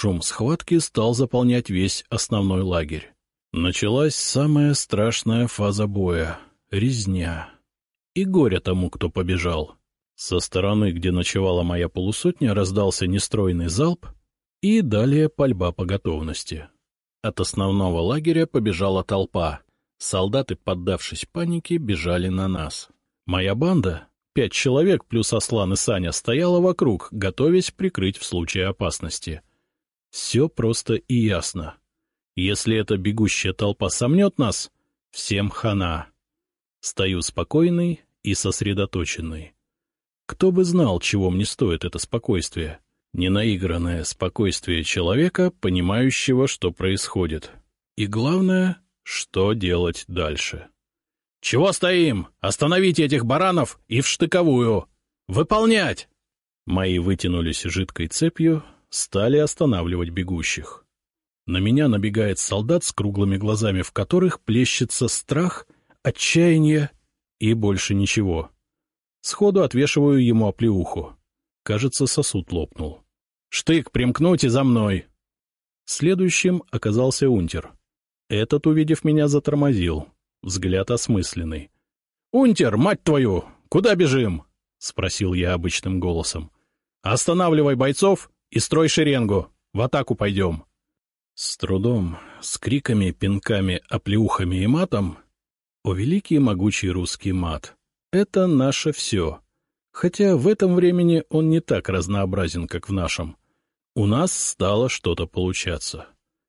Шум схватки стал заполнять весь основной лагерь. Началась самая страшная фаза боя — резня. И горе тому, кто побежал. Со стороны, где ночевала моя полусотня, раздался нестройный залп, и далее пальба по готовности. От основного лагеря побежала толпа. Солдаты, поддавшись панике, бежали на нас. Моя банда, 5 человек плюс Аслан и Саня, стояла вокруг, готовясь прикрыть в случае опасности. Все просто и ясно. Если эта бегущая толпа сомнет нас, всем хана. Стою спокойный и сосредоточенный. Кто бы знал, чего мне стоит это спокойствие. Ненаигранное спокойствие человека, понимающего, что происходит. И главное, что делать дальше. «Чего стоим? Остановите этих баранов и в штыковую! Выполнять!» Мои вытянулись жидкой цепью, стали останавливать бегущих. На меня набегает солдат с круглыми глазами, в которых плещется страх, отчаяние и больше ничего. Сходу отвешиваю ему оплеуху. Кажется, сосуд лопнул. «Штык, примкнуть и за мной!» Следующим оказался унтер. Этот, увидев меня, затормозил. Взгляд осмысленный. «Унтер, мать твою! Куда бежим?» — спросил я обычным голосом. «Останавливай бойцов и строй шеренгу. В атаку пойдем». С трудом, с криками, пинками, оплеухами и матом. О, великий и могучий русский мат! Это наше все. Хотя в этом времени он не так разнообразен, как в нашем. У нас стало что-то получаться.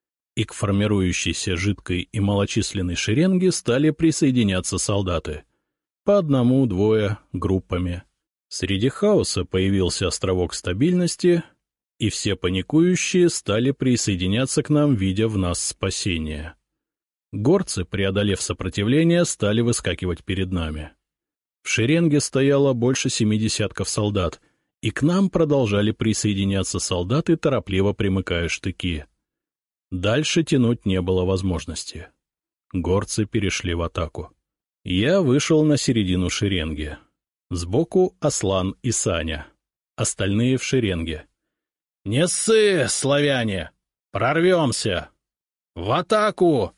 И к формирующейся жидкой и малочисленной шеренге стали присоединяться солдаты. По одному, двое, группами. Среди хаоса появился островок стабильности, и все паникующие стали присоединяться к нам, видя в нас спасение. Горцы, преодолев сопротивление, стали выскакивать перед нами. В шеренге стояло больше 7 десятков солдат, и к нам продолжали присоединяться солдаты, торопливо примыкая штыки. Дальше тянуть не было возможности. Горцы перешли в атаку. Я вышел на середину шеренги. Сбоку Аслан и Саня. Остальные в шеренге. «Не ссы, славяне! Прорвемся! В атаку!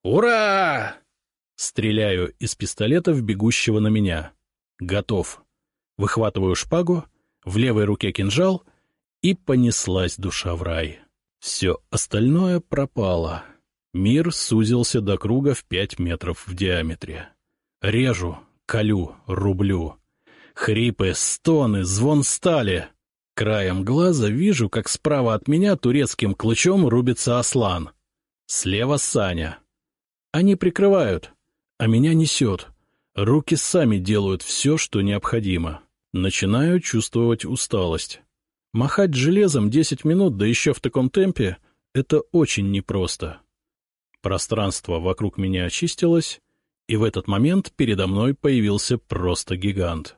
Ура!» Стреляю из пистолета в бегущего на меня. Готов. Выхватываю шпагу, в левой руке кинжал, и понеслась душа в рай. Все остальное пропало. Мир сузился до круга в 5 метров в диаметре. Режу, колю, рублю. Хрипы, стоны, звон стали. Краем глаза вижу, как справа от меня турецким клычом рубится Аслан. Слева Саня. Они прикрывают, а меня несет. Руки сами делают все, что необходимо. Начинаю чувствовать усталость. Махать железом 10 минут, да еще в таком темпе, это очень непросто. Пространство вокруг меня очистилось, и в этот момент передо мной появился просто гигант.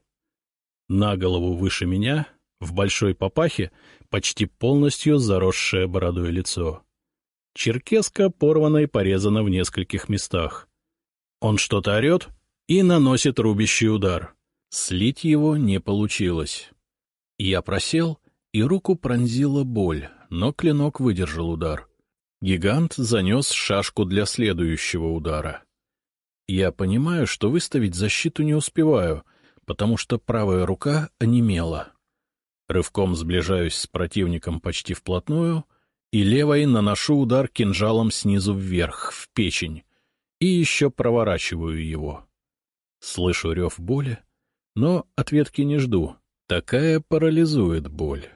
На голову выше меня, в большой папахе, почти полностью заросшее бородой лицо. Черкеска порвана и порезана в нескольких местах. Он что-то орет и наносит рубящий удар. Слить его не получилось. Я просел, и руку пронзила боль, но клинок выдержал удар. Гигант занес шашку для следующего удара. Я понимаю, что выставить защиту не успеваю, потому что правая рука онемела. Рывком сближаюсь с противником почти вплотную и левой наношу удар кинжалом снизу вверх, в печень, и еще проворачиваю его. Слышу рев боли, но ответки не жду. Такая парализует боль.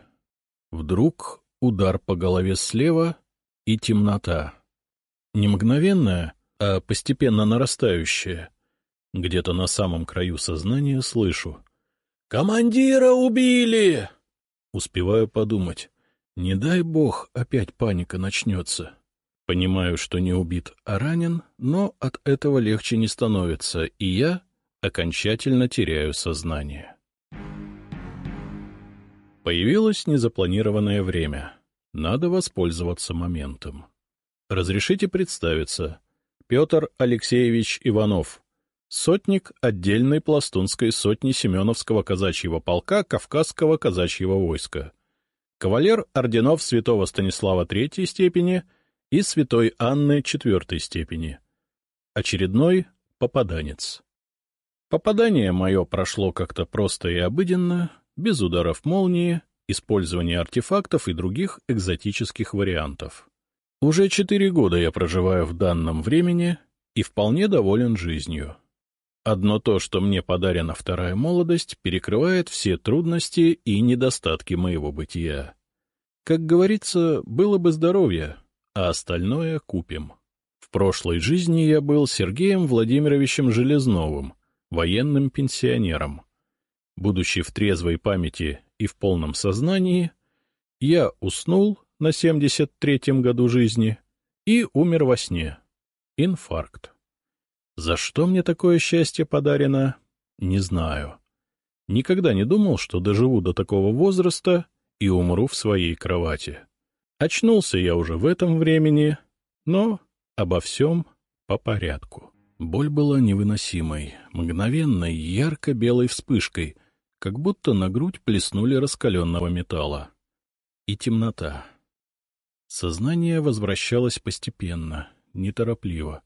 Вдруг удар по голове слева и темнота. Не мгновенная, а постепенно нарастающая. Где-то на самом краю сознания слышу: «Командира убили!» Успеваю подумать. Не дай бог опять паника начнется. Понимаю, что не убит, а ранен, но от этого легче не становится, и я окончательно теряю сознание. Появилось незапланированное время. Надо воспользоваться моментом. Разрешите представиться. Петр Алексеевич Иванов, сотник отдельной пластунской сотни Семеновского казачьего полка Кавказского казачьего войска. кавалер орденов святого Станислава третьей степени и святой Анны четвертой степени. Очередной попаданец. Попадание мое прошло как-то просто и обыденно, без ударов молнии, использования артефактов и других экзотических вариантов. Уже 4 года я проживаю в данном времени и вполне доволен жизнью. Одно то, что мне подарена вторая молодость, перекрывает все трудности и недостатки моего бытия. Как говорится, было бы здоровье, а остальное купим. В прошлой жизни я был Сергеем Владимировичем Железновым, военным пенсионером. Будучи в трезвой памяти и в полном сознании, я уснул на 73-м году жизни и умер во сне. Инфаркт. За что мне такое счастье подарено, не знаю. Никогда не думал, что доживу до такого возраста и умру в своей кровати. Очнулся я уже в этом времени, но обо всем по порядку. Боль была невыносимой, мгновенной, ярко-белой вспышкой, как будто на грудь плеснули раскаленного металла. И темнота. Сознание возвращалось постепенно, неторопливо.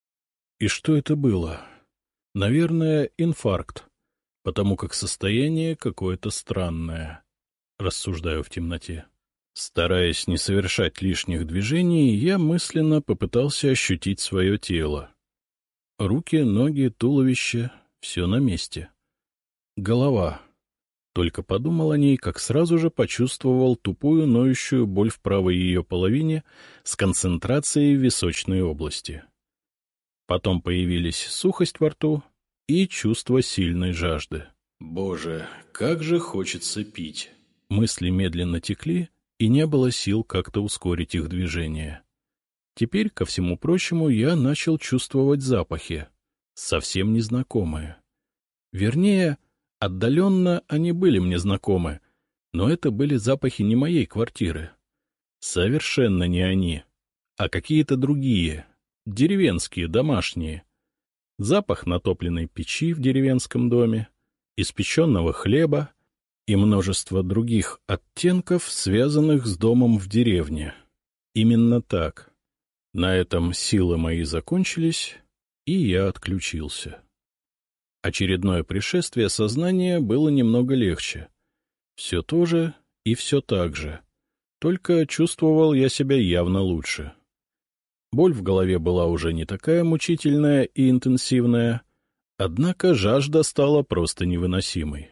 И что это было? Наверное, инфаркт, потому как состояние какое-то странное. Рассуждаю в темноте. Стараясь не совершать лишних движений, я мысленно попытался ощутить свое тело. Руки, ноги, туловище — все на месте. Голова. Только подумал о ней, как сразу же почувствовал тупую ноющую боль в правой ее половине с концентрацией в височной области. Потом появились сухость во рту и чувство сильной жажды. «Боже, как же хочется пить!» Мысли медленно текли, и не было сил как-то ускорить их движение. Теперь, ко всему прочему, я начал чувствовать запахи, совсем незнакомые. Вернее, отдаленно они были мне знакомы, но это были запахи не моей квартиры. Совершенно не они, а какие-то другие, деревенские, домашние. Запах натопленной печи в деревенском доме, испеченного хлеба и множество других оттенков, связанных с домом в деревне. Именно так. На этом силы мои закончились, и я отключился. Очередное пришествие сознания было немного легче. Все то же и все так же, только чувствовал я себя явно лучше. Боль в голове была уже не такая мучительная и интенсивная, однако жажда стала просто невыносимой.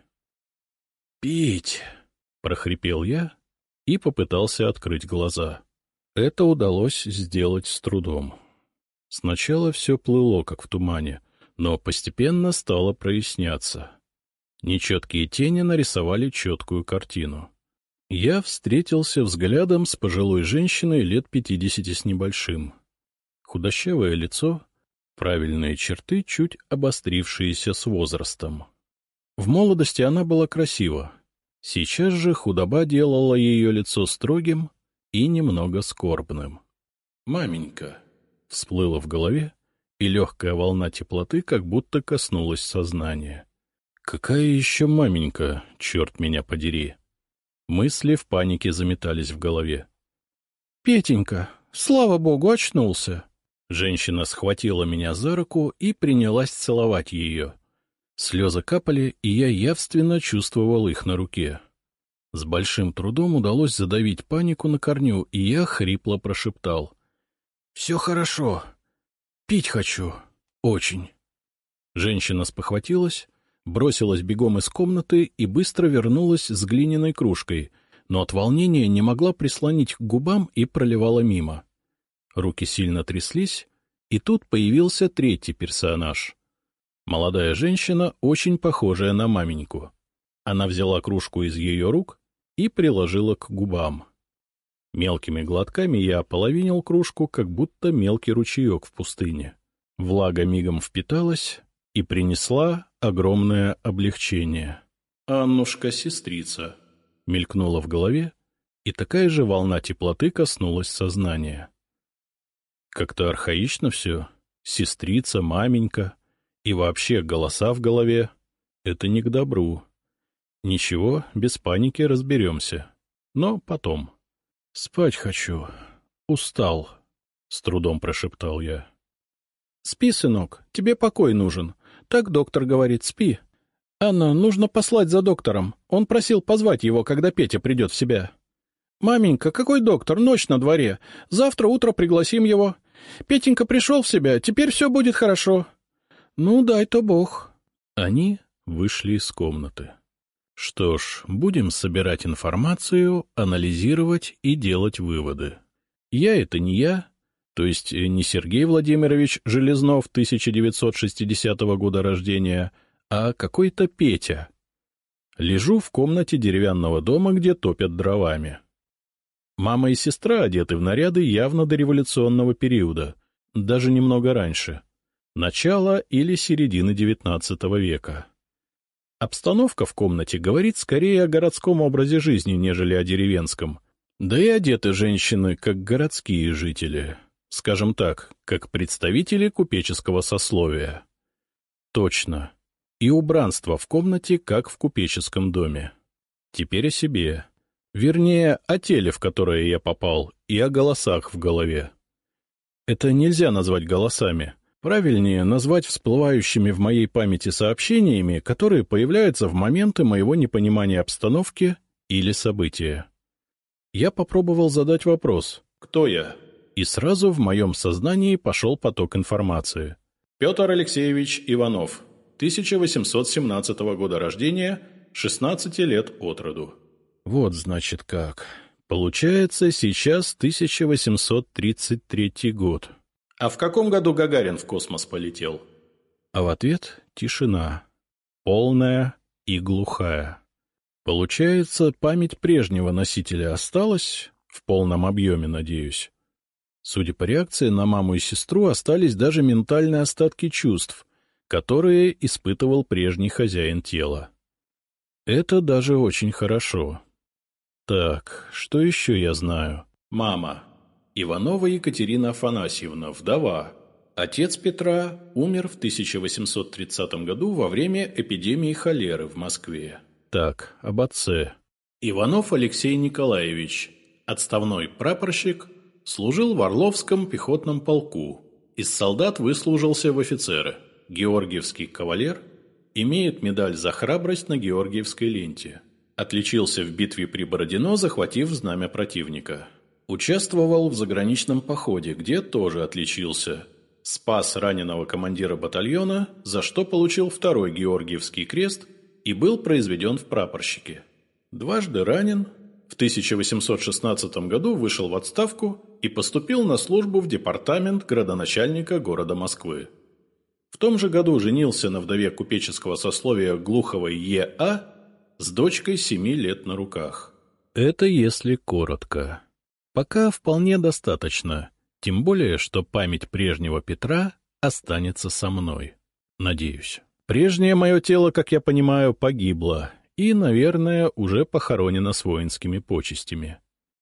«Пить!» — прохрипел я и попытался открыть глаза. Это удалось сделать с трудом. Сначала все плыло, как в тумане, но постепенно стало проясняться. Нечеткие тени нарисовали четкую картину. Я встретился взглядом с пожилой женщиной лет 50 с небольшим. Худощавое лицо, правильные черты, чуть обострившиеся с возрастом. В молодости она была красива. Сейчас же худоба делала ее лицо строгим и немного скорбным. «Маменька!» — всплыло в голове, и легкая волна теплоты как будто коснулась сознания. «Какая еще маменька, черт меня подери!» Мысли в панике заметались в голове. «Петенька, слава богу, очнулся!» Женщина схватила меня за руку и принялась целовать ее. Слезы капали, и я явственно чувствовал их на руке. С большим трудом удалось задавить панику на корню, и я хрипло прошептал: «Все хорошо. Пить хочу. Очень». Женщина спохватилась, бросилась бегом из комнаты и быстро вернулась с глиняной кружкой, но от волнения не могла прислонить к губам и проливала мимо. Руки сильно тряслись, и тут появился третий персонаж. Молодая женщина, очень похожая на маменьку. Она взяла кружку из ее рук и приложила к губам. Мелкими глотками я ополовинил кружку, как будто мелкий ручеек в пустыне. Влага мигом впиталась и принесла огромное облегчение. «Аннушка-сестрица», — мелькнула в голове, и такая же волна теплоты коснулась сознания. Как-то архаично все. Сестрица, маменька и вообще голоса в голове — это не к добру. Ничего, без паники разберемся. но потом. — Спать хочу. Устал, — с трудом прошептал я. — Спи, сынок, тебе покой нужен. Так доктор говорит, спи. Анна, нужно послать за доктором. Он просил позвать его, когда Петя придет в себя. — Маменька, какой доктор? Ночь на дворе. Завтра утро пригласим его. Петенька пришел в себя, теперь все будет хорошо. — Ну, дай-то бог. Они вышли из комнаты. Что ж, будем собирать информацию, анализировать и делать выводы. Я — это не я, то есть не Сергей Владимирович Железнов 1960 года рождения, а какой-то Петя. Лежу в комнате деревянного дома, где топят дровами. Мама и сестра одеты в наряды явно дореволюционного периода, даже немного раньше, начала или середины XIX века. Обстановка в комнате говорит скорее о городском образе жизни, нежели о деревенском. Да и одеты женщины, как городские жители. Скажем так, как представители купеческого сословия. Точно. И убранство в комнате, как в купеческом доме. Теперь о себе. Вернее, о теле, в которое я попал, и о голосах в голове. Это нельзя назвать голосами. Правильнее назвать всплывающими в моей памяти сообщениями, которые появляются в моменты моего непонимания обстановки или события. Я попробовал задать вопрос «Кто я?», и сразу в моем сознании пошел поток информации. Петр Алексеевич Иванов, 1817 года рождения, 16 лет от роду. Вот, значит, как. Получается, сейчас 1833 год. А в каком году Гагарин в космос полетел? А в ответ — тишина. Полная и глухая. Получается, память прежнего носителя осталась, в полном объеме, надеюсь. Судя по реакции на маму и сестру, остались даже ментальные остатки чувств, которые испытывал прежний хозяин тела. Это даже очень хорошо. Так, что еще я знаю? Мама. Иванова Екатерина Афанасьевна, вдова. Отец Петра умер в 1830 году во время эпидемии холеры в Москве. Так, об отце. Иванов Алексей Николаевич, отставной прапорщик, служил в Орловском пехотном полку. Из солдат выслужился в офицеры. Георгиевский кавалер, имеет медаль за храбрость на Георгиевской ленте. Отличился в битве при Бородино, захватив знамя противника. Участвовал в заграничном походе, где тоже отличился. Спас раненого командира батальона, за что получил второй Георгиевский крест и был произведен в прапорщики. Дважды ранен, в 1816 году вышел в отставку и поступил на службу в департамент градоначальника города Москвы. В том же году женился на вдове купеческого сословия Глуховой Е.А. с дочкой 7 лет на руках. Это если коротко. Пока вполне достаточно, тем более, что память прежнего Петра останется со мной. Надеюсь. Прежнее мое тело, как я понимаю, погибло и, наверное, уже похоронено с воинскими почестями.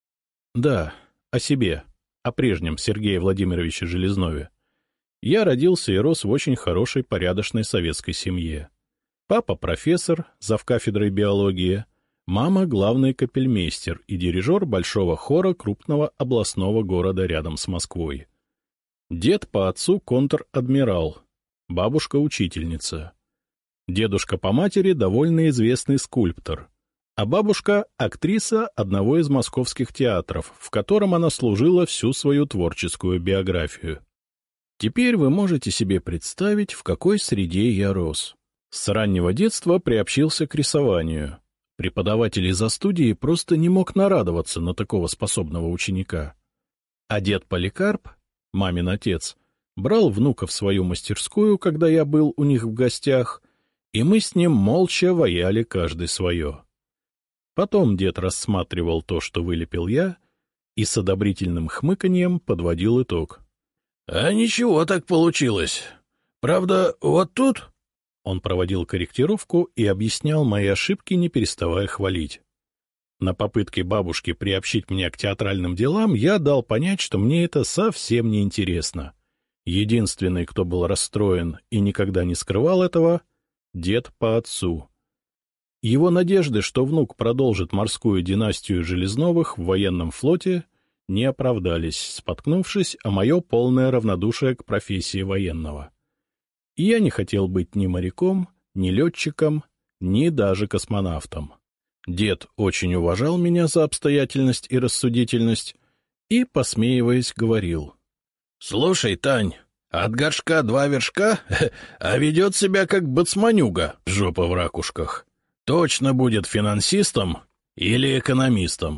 Да, о себе, о прежнем Сергее Владимировиче Железнове. Я родился и рос в очень хорошей, порядочной советской семье. Папа профессор, завкафедрой биологии, мама — главный капельмейстер и дирижер большого хора крупного областного города рядом с Москвой. Дед по отцу контр-адмирал, бабушка — учительница. Дедушка по матери — довольно известный скульптор, а бабушка — актриса одного из московских театров, в котором она служила всю свою творческую биографию. Теперь вы можете себе представить, в какой среде я рос. С раннего детства приобщился к рисованию. Преподаватель из-за студии просто не мог нарадоваться на такого способного ученика. А дед Поликарп, мамин отец, брал внука в свою мастерскую, когда я был у них в гостях, и мы с ним молча ваяли каждый свое. Потом дед рассматривал то, что вылепил я, и с одобрительным хмыканьем подводил итог. — А ничего так получилось. Правда, вот тут... Он проводил корректировку и объяснял мои ошибки, не переставая хвалить. На попытке бабушки приобщить меня к театральным делам я дал понять, что мне это совсем не интересно. Единственный, кто был расстроен и никогда не скрывал этого — дед по отцу. Его надежды, что внук продолжит морскую династию Железновых в военном флоте, не оправдались, споткнувшись о мое полное равнодушие к профессии военного. И я не хотел быть ни моряком, ни летчиком, ни даже космонавтом. Дед очень уважал меня за обстоятельность и рассудительность и, посмеиваясь, говорил: — Слушай, Тань, от горшка 2 вершка, а ведет себя как бацманюга, жопа в ракушках. Точно будет финансистом или экономистом.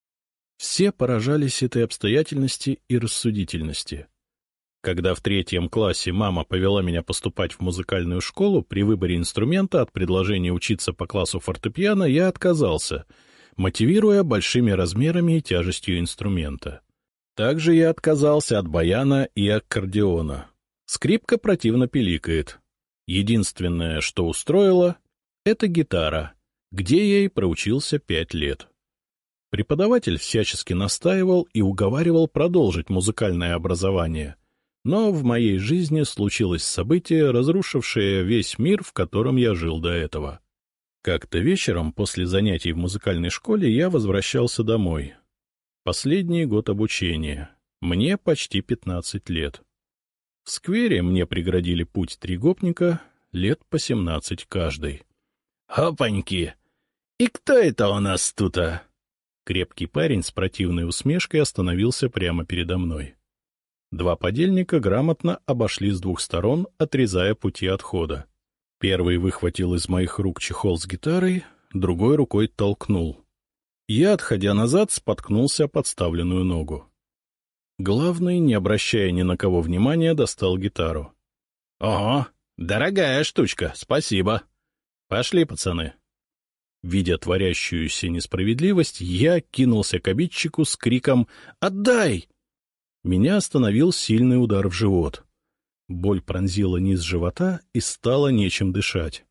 Все поражались этой обстоятельности и рассудительности. Когда в 3 классе мама повела меня поступать в музыкальную школу, при выборе инструмента от предложения учиться по классу фортепиано я отказался, мотивируя большими размерами и тяжестью инструмента. Также я отказался от баяна и аккордеона. Скрипка противно пиликает. Единственное, что устроило, — это гитара, где я и проучился 5 лет. Преподаватель всячески настаивал и уговаривал продолжить музыкальное образование, но в моей жизни случилось событие, разрушившее весь мир, в котором я жил до этого. Как-то вечером после занятий в музыкальной школе я возвращался домой. Последний год обучения. Мне почти 15 лет. В сквере мне преградили путь 3 гопника, лет по 17 каждый. — Опаньки! И кто это у нас тут-то? Крепкий парень с противной усмешкой остановился прямо передо мной. 2 подельника грамотно обошли с 2 сторон, отрезая пути отхода. Первый выхватил из моих рук чехол с гитарой, другой рукой толкнул. Я, отходя назад, споткнулся о подставленную ногу. Главный, не обращая ни на кого внимания, достал гитару. — Ого, дорогая штучка, спасибо. Пошли, пацаны. Видя творящуюся несправедливость, я кинулся к обидчику с криком «Отдай!». Меня остановил сильный удар в живот. Боль пронзила низ живота и стало нечем дышать.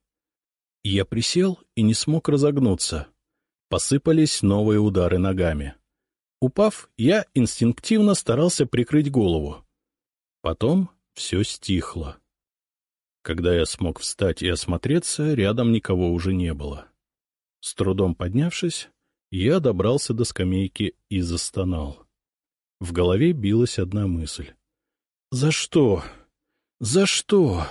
Я присел и не смог разогнуться. Посыпались новые удары ногами. Упав, я инстинктивно старался прикрыть голову. Потом все стихло. Когда я смог встать и осмотреться, рядом никого уже не было. С трудом поднявшись, я добрался до скамейки и застонал. В голове билась одна мысль. «За что? За что?»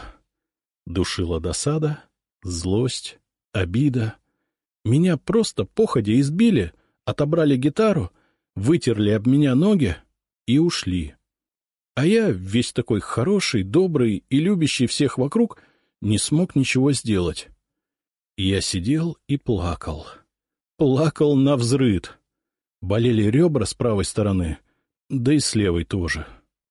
Душила досада, злость, обида. Меня просто походя избили, отобрали гитару, вытерли об меня ноги и ушли. А я, весь такой хороший, добрый и любящий всех вокруг, не смог ничего сделать. Я сидел и плакал. Плакал навзрыд. Болели ребра с правой стороны, да и с левой тоже.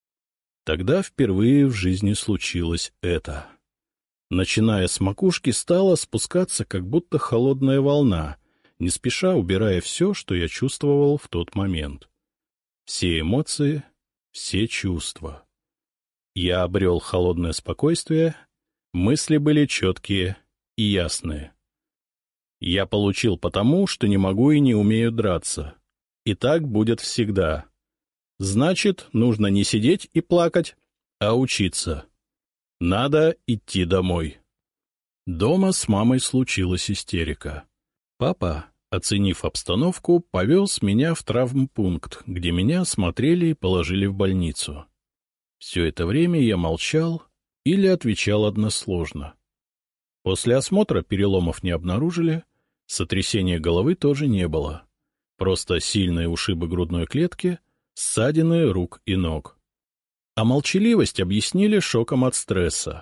Тогда впервые в жизни случилось это. Начиная с макушки, стала спускаться как будто холодная волна, не спеша убирая все, что я чувствовал в тот момент. Все эмоции, все чувства. Я обрел холодное спокойствие, мысли были четкие и ясные. Я получил потому, что не могу и не умею драться. И так будет всегда. Значит, нужно не сидеть и плакать, а учиться. Надо идти домой. Дома с мамой случилась истерика. Папа, оценив обстановку, повез меня в травмпункт, где меня осмотрели и положили в больницу. Все это время я молчал или отвечал односложно. После осмотра переломов не обнаружили, сотрясения головы тоже не было. Просто сильные ушибы грудной клетки, ссадины рук и ног. А молчаливость объяснили шоком от стресса.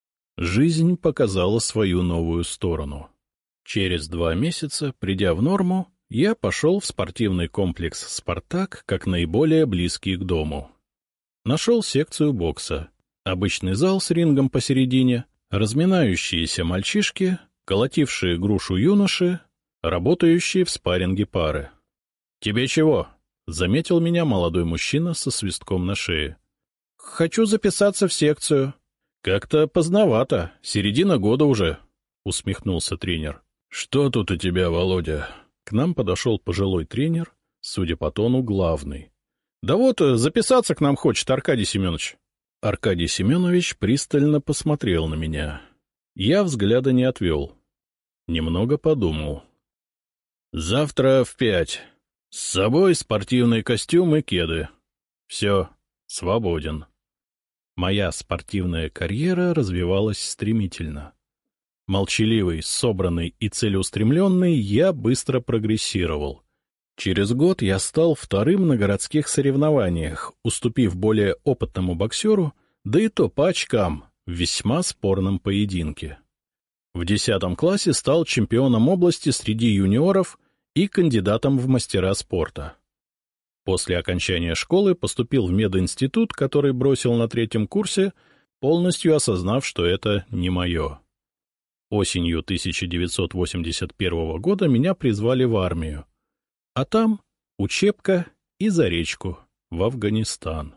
Жизнь показала свою новую сторону. Через 2 месяца, придя в норму, я пошел в спортивный комплекс «Спартак» как наиболее близкий к дому. Нашел секцию бокса, обычный зал с рингом посередине, разминающиеся мальчишки, колотившие грушу юноши, работающие в спарринге пары. — Тебе чего? — заметил меня молодой мужчина со свистком на шее. — Хочу записаться в секцию. — Как-то поздновато, середина года уже, — усмехнулся тренер. — Что тут у тебя, Володя? К нам подошел пожилой тренер, судя по тону, главный. — Да вот, записаться к нам хочет Аркадий Семенович. Аркадий Семенович пристально посмотрел на меня. Я взгляда не отвел. Немного подумал. Завтра в 5. С собой спортивный костюм и кеды. Все, свободен. Моя спортивная карьера развивалась стремительно. Молчаливый, собранный и целеустремленный, я быстро прогрессировал. Через год я стал вторым на городских соревнованиях, уступив более опытному боксеру, да и то по очкам, в весьма спорном поединке. В 10 классе стал чемпионом области среди юниоров и кандидатом в мастера спорта. После окончания школы поступил в мединститут, который бросил на 3-м курсе, полностью осознав, что это не мое. Осенью 1981 года меня призвали в армию, а там учебка и за речку, в Афганистан.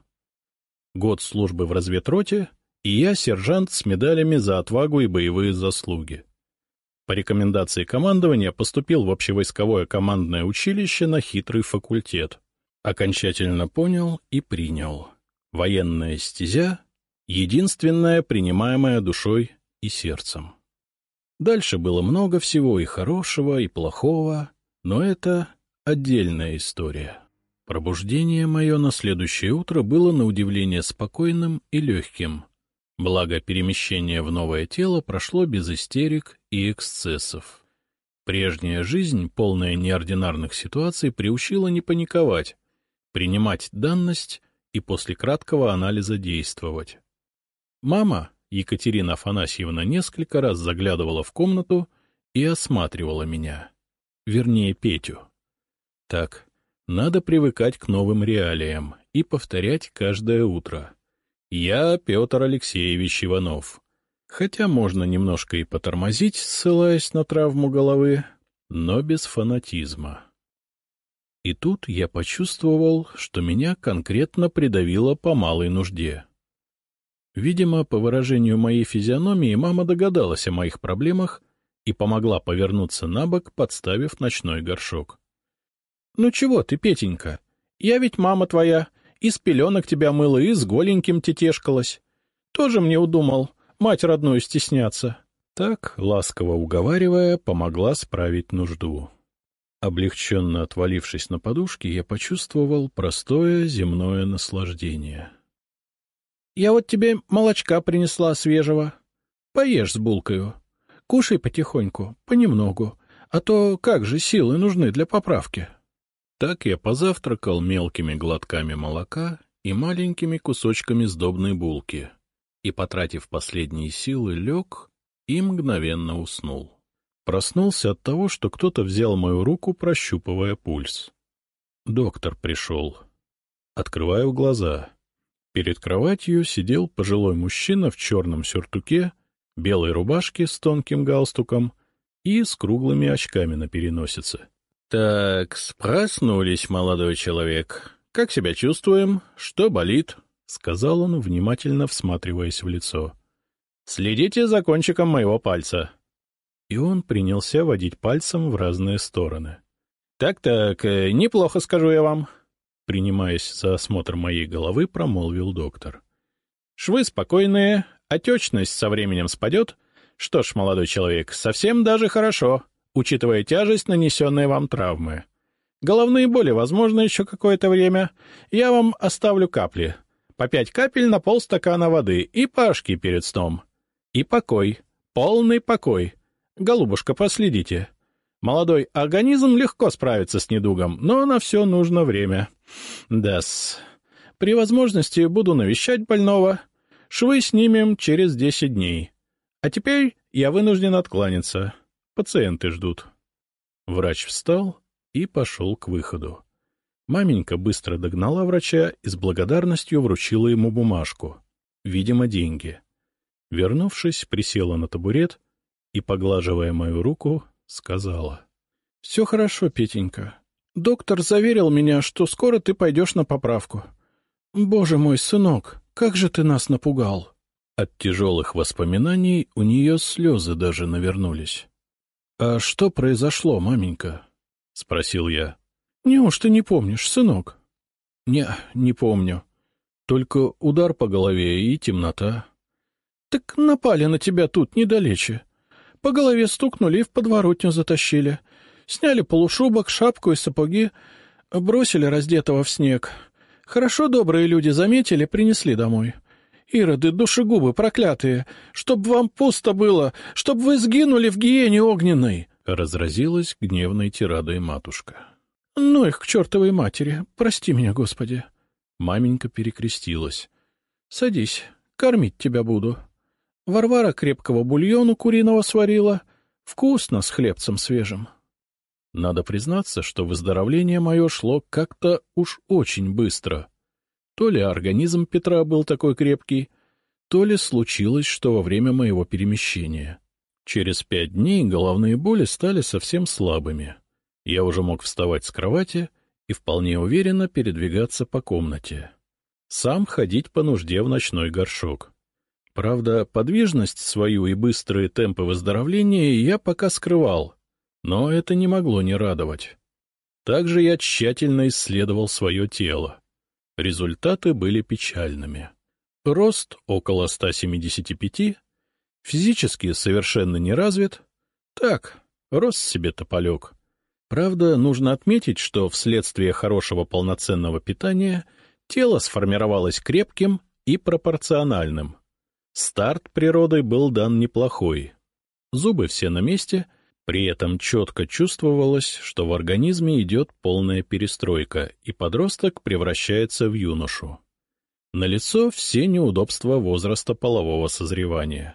Год службы в разведроте, и я сержант с медалями за отвагу и боевые заслуги. По рекомендации командования поступил в общевойсковое командное училище на хитрый факультет. Окончательно понял и принял. Военная стезя — единственная, принимаемая душой и сердцем. Дальше было много всего и хорошего, и плохого, но это отдельная история. Пробуждение мое на следующее утро было на удивление спокойным и легким, благо перемещение в новое тело прошло без истерик и эксцессов. Прежняя жизнь, полная неординарных ситуаций, приучила не паниковать, принимать данность и после краткого анализа действовать. Мама, Екатерина Афанасьевна, несколько раз заглядывала в комнату и осматривала меня, вернее, Петю. Так, надо привыкать к новым реалиям и повторять каждое утро. Я Петр Алексеевич Иванов. Хотя можно немножко и потормозить, ссылаясь на травму головы, но без фанатизма. И тут я почувствовал, что меня конкретно придавило по малой нужде. Видимо, по выражению моей физиономии, мама догадалась о моих проблемах и помогла повернуться на бок, подставив ночной горшок. — Ну чего ты, Петенька? Я ведь мама твоя, из пеленок тебя мыла и с голеньким тетешкалась. Тоже мне удумал мать родную стесняться. Так, ласково уговаривая, помогла справить нужду. Облегченно отвалившись на подушке, я почувствовал простое земное наслаждение. — Я вот тебе молочка принесла свежего. Поешь с булкою. Кушай потихоньку, понемногу, а то как же силы нужны для поправки. Так я позавтракал мелкими глотками молока и маленькими кусочками сдобной булки и, потратив последние силы, лег и мгновенно уснул. Проснулся от того, что кто-то взял мою руку, прощупывая пульс. Доктор пришел. Открываю глаза. Перед кроватью сидел пожилой мужчина в черном сюртуке, белой рубашке с тонким галстуком и с круглыми очками на переносице. — Так, проснулись, молодой человек. Как себя чувствуем? Что болит? — сказал он, внимательно всматриваясь в лицо. — Следите за кончиком моего пальца. И он принялся водить пальцем в разные стороны. — Так-так, неплохо, скажу я вам. Принимаясь за осмотр моей головы, промолвил доктор. — Швы спокойные, отечность со временем спадет. Что ж, молодой человек, совсем даже хорошо, учитывая тяжесть нанесенной вам травмы. Головные боли возможны еще какое-то время. Я вам оставлю капли. По 5 капель на полстакана воды и пашки перед сном. И покой, полный покой. Голубушка, последите. Молодой организм легко справится с недугом, но на все нужно время. Да-с. При возможности буду навещать больного. Швы снимем через 10 дней. А теперь я вынужден откланяться. Пациенты ждут. Врач встал и пошел к выходу. Маменька быстро догнала врача и с благодарностью вручила ему бумажку. Видимо, деньги. Вернувшись, присела на табурет и, поглаживая мою руку, сказала. — Все хорошо, Петенька. Доктор заверил меня, что скоро ты пойдешь на поправку. Боже мой, сынок, как же ты нас напугал! От тяжелых воспоминаний у нее слезы даже навернулись. — А что произошло, маменька? — спросил я. — Неужто не помнишь, сынок? — Не помню. Только удар по голове и темнота. — Так напали на тебя тут недалече. По голове стукнули и в подворотню затащили. Сняли полушубок, шапку и сапоги, бросили раздетого в снег. Хорошо добрые люди заметили, принесли домой. Ироды, душегубы проклятые, чтоб вам пусто было, чтоб вы сгинули в гиене огненной!» Разразилась гневной тирадой матушка. «Ну их к чертовой матери, прости меня, Господи!» Маменька перекрестилась. «Садись, кормить тебя буду. Варвара крепкого бульону куриного сварила. Вкусно, с хлебцем свежим». Надо признаться, что выздоровление мое шло как-то уж очень быстро. То ли организм Петра был такой крепкий, то ли случилось, что во время моего перемещения. Через 5 дней головные боли стали совсем слабыми. Я уже мог вставать с кровати и вполне уверенно передвигаться по комнате. Сам ходить по нужде в ночной горшок. Правда, подвижность свою и быстрые темпы выздоровления я пока скрывал, но это не могло не радовать. Также я тщательно исследовал свое тело. Результаты были печальными. Рост около 175, физически совершенно не развит. Так, рос себе тополек. Правда, нужно отметить, что вследствие хорошего полноценного питания тело сформировалось крепким и пропорциональным. Старт природой был дан неплохой. Зубы все на месте, при этом четко чувствовалось, что в организме идет полная перестройка, и подросток превращается в юношу. Налицо все неудобства возраста полового созревания.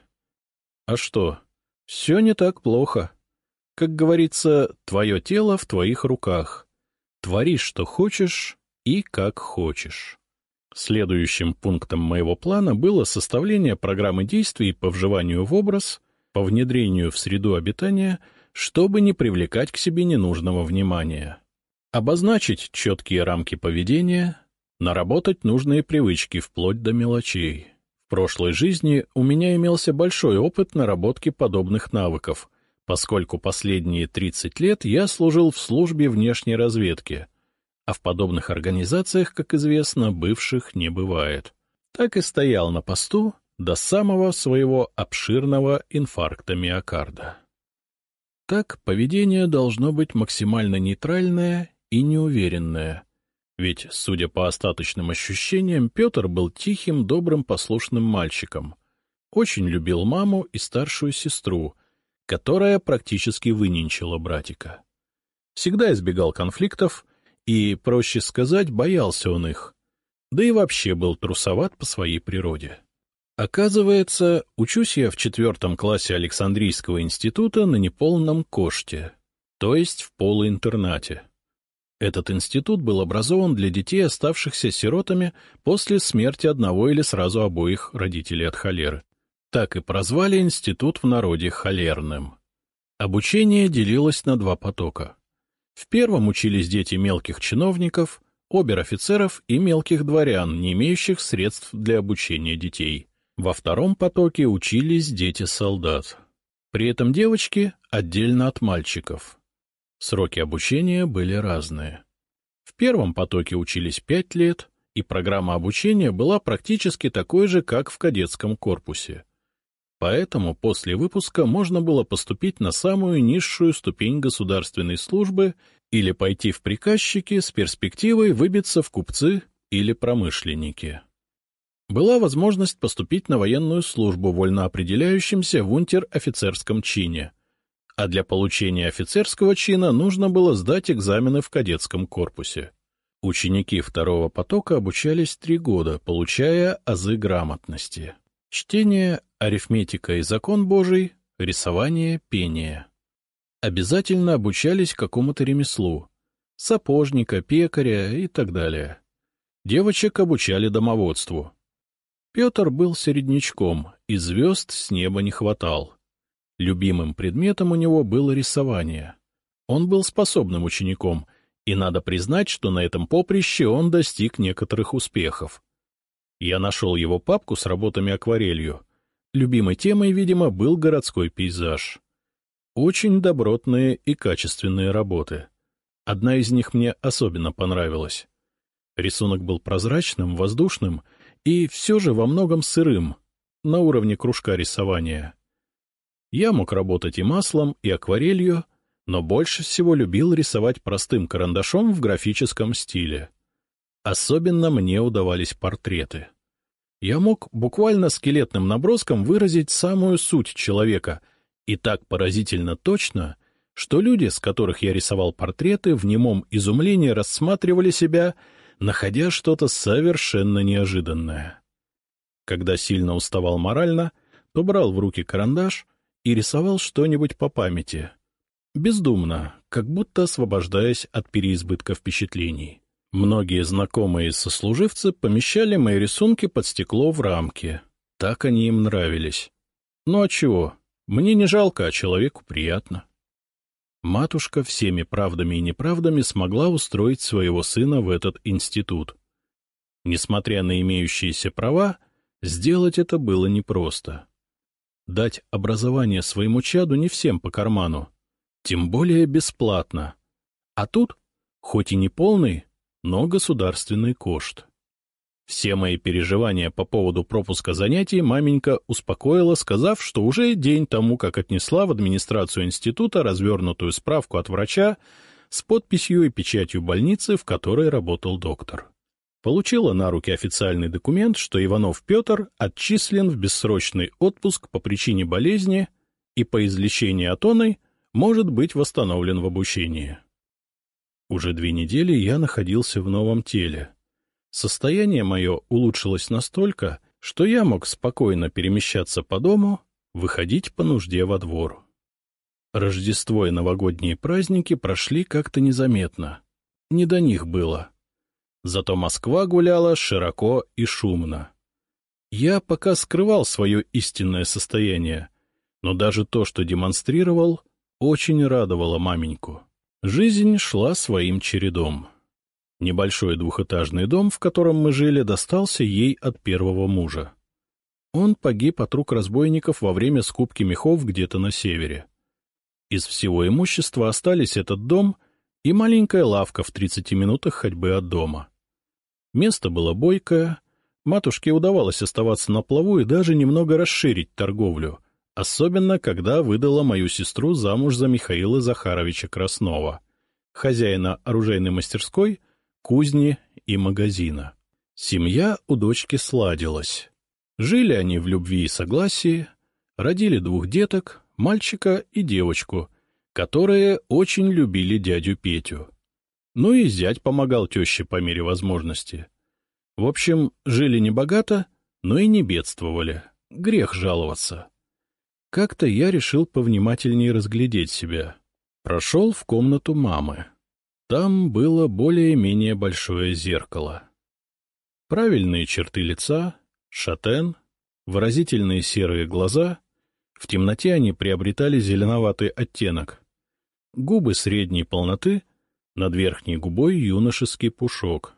А что? Все не так плохо. Как говорится, твое тело в твоих руках. Твори, что хочешь, и как хочешь. Следующим пунктом моего плана было составление программы действий по вживанию в образ, по внедрению в среду обитания, чтобы не привлекать к себе ненужного внимания. Обозначить четкие рамки поведения, наработать нужные привычки вплоть до мелочей. В прошлой жизни у меня имелся большой опыт наработки подобных навыков, поскольку последние 30 лет я служил в службе внешней разведки, а в подобных организациях, как известно, бывших не бывает. Так и стоял на посту до самого своего обширного инфаркта миокарда. Так поведение должно быть максимально нейтральное и неуверенное, ведь, судя по остаточным ощущениям, Петр был тихим, добрым, послушным мальчиком, очень любил маму и старшую сестру, которая практически выненчила братика. Всегда избегал конфликтов и, проще сказать, боялся он их, да и вообще был трусоват по своей природе. Оказывается, учусь я в 4 классе Александрийского института на неполном коште, то есть в полуинтернате. Этот институт был образован для детей, оставшихся сиротами после смерти одного или сразу обоих родителей от холеры. Так и прозвали институт в народе холерным. Обучение делилось на 2 потока. В первом учились дети мелких чиновников, обер-офицеров и мелких дворян, не имеющих средств для обучения детей. Во втором потоке учились дети солдат. При этом девочки отдельно от мальчиков. Сроки обучения были разные. В первом потоке учились 5 лет, и программа обучения была практически такой же, как в кадетском корпусе. Поэтому после выпуска можно было поступить на самую низшую ступень государственной службы или пойти в приказчики с перспективой выбиться в купцы или промышленники. Была возможность поступить на военную службу вольно определяющимся в унтер-офицерском чине, а для получения офицерского чина нужно было сдать экзамены в кадетском корпусе. Ученики второго потока обучались 3 года, получая азы грамотности. Чтение, арифметика и закон Божий, рисование, пение. Обязательно обучались какому-то ремеслу — сапожника, пекаря и так далее. Девочек обучали домоводству. Петр был середнячком, и звезд с неба не хватал. Любимым предметом у него было рисование. Он был способным учеником, и надо признать, что на этом поприще он достиг некоторых успехов. Я нашел его папку с работами акварелью. Любимой темой, видимо, был городской пейзаж. Очень добротные и качественные работы. Одна из них мне особенно понравилась. Рисунок был прозрачным, воздушным и все же во многом сырым, на уровне кружка рисования. Я мог работать и маслом, и акварелью, но больше всего любил рисовать простым карандашом в графическом стиле. Особенно мне удавались портреты. Я мог буквально скелетным наброском выразить самую суть человека, и так поразительно точно, что люди, с которых я рисовал портреты, в немом изумлении рассматривали себя, находя что-то совершенно неожиданное. Когда сильно уставал морально, то брал в руки карандаш и рисовал что-нибудь по памяти. Бездумно, как будто освобождаясь от переизбытка впечатлений. Многие знакомые сослуживцы помещали мои рисунки под стекло в рамки. Так они им нравились. Ну а чего? Мне не жалко, а человеку приятно. Матушка всеми правдами и неправдами смогла устроить своего сына в этот институт. Несмотря на имеющиеся права, сделать это было непросто. Дать образование своему чаду не всем по карману, тем более бесплатно. А тут, хоть и не полный, но государственный кошт. Все мои переживания по поводу пропуска занятий маменька успокоила, сказав, что уже день тому, как отнесла в администрацию института развернутую справку от врача с подписью и печатью больницы, в которой работал доктор. Получила на руки официальный документ, что Иванов Петр отчислен в бессрочный отпуск по причине болезни и по излечении от оной может быть восстановлен в обучении. Уже 2 недели я находился в новом теле. Состояние мое улучшилось настолько, что я мог спокойно перемещаться по дому, выходить по нужде во двор. Рождество и новогодние праздники прошли как-то незаметно. Не до них было. Зато Москва гуляла широко и шумно. Я пока скрывал свое истинное состояние, но даже то, что демонстрировал, очень радовало маменьку. Жизнь шла своим чередом. Небольшой двухэтажный дом, в котором мы жили, достался ей от первого мужа. Он погиб от рук разбойников во время скупки мехов где-то на севере. Из всего имущества остались этот дом и маленькая лавка в 30 минутах ходьбы от дома. Место было бойкое, матушке удавалось оставаться на плаву и даже немного расширить торговлю, особенно когда выдала мою сестру замуж за Михаила Захаровича Краснова, хозяина оружейной мастерской, кузни и магазина. Семья у дочки сладилась. Жили они в любви и согласии, родили 2 деток, мальчика и девочку, которые очень любили дядю Петю. Ну и зять помогал теще по мере возможности. В общем, жили небогато, но и не бедствовали. Грех жаловаться. Как-то я решил повнимательнее разглядеть себя. Прошел в комнату мамы. Там было более-менее большое зеркало. Правильные черты лица, шатен, выразительные серые глаза. В темноте они приобретали зеленоватый оттенок. Губы средней полноты, над верхней губой юношеский пушок.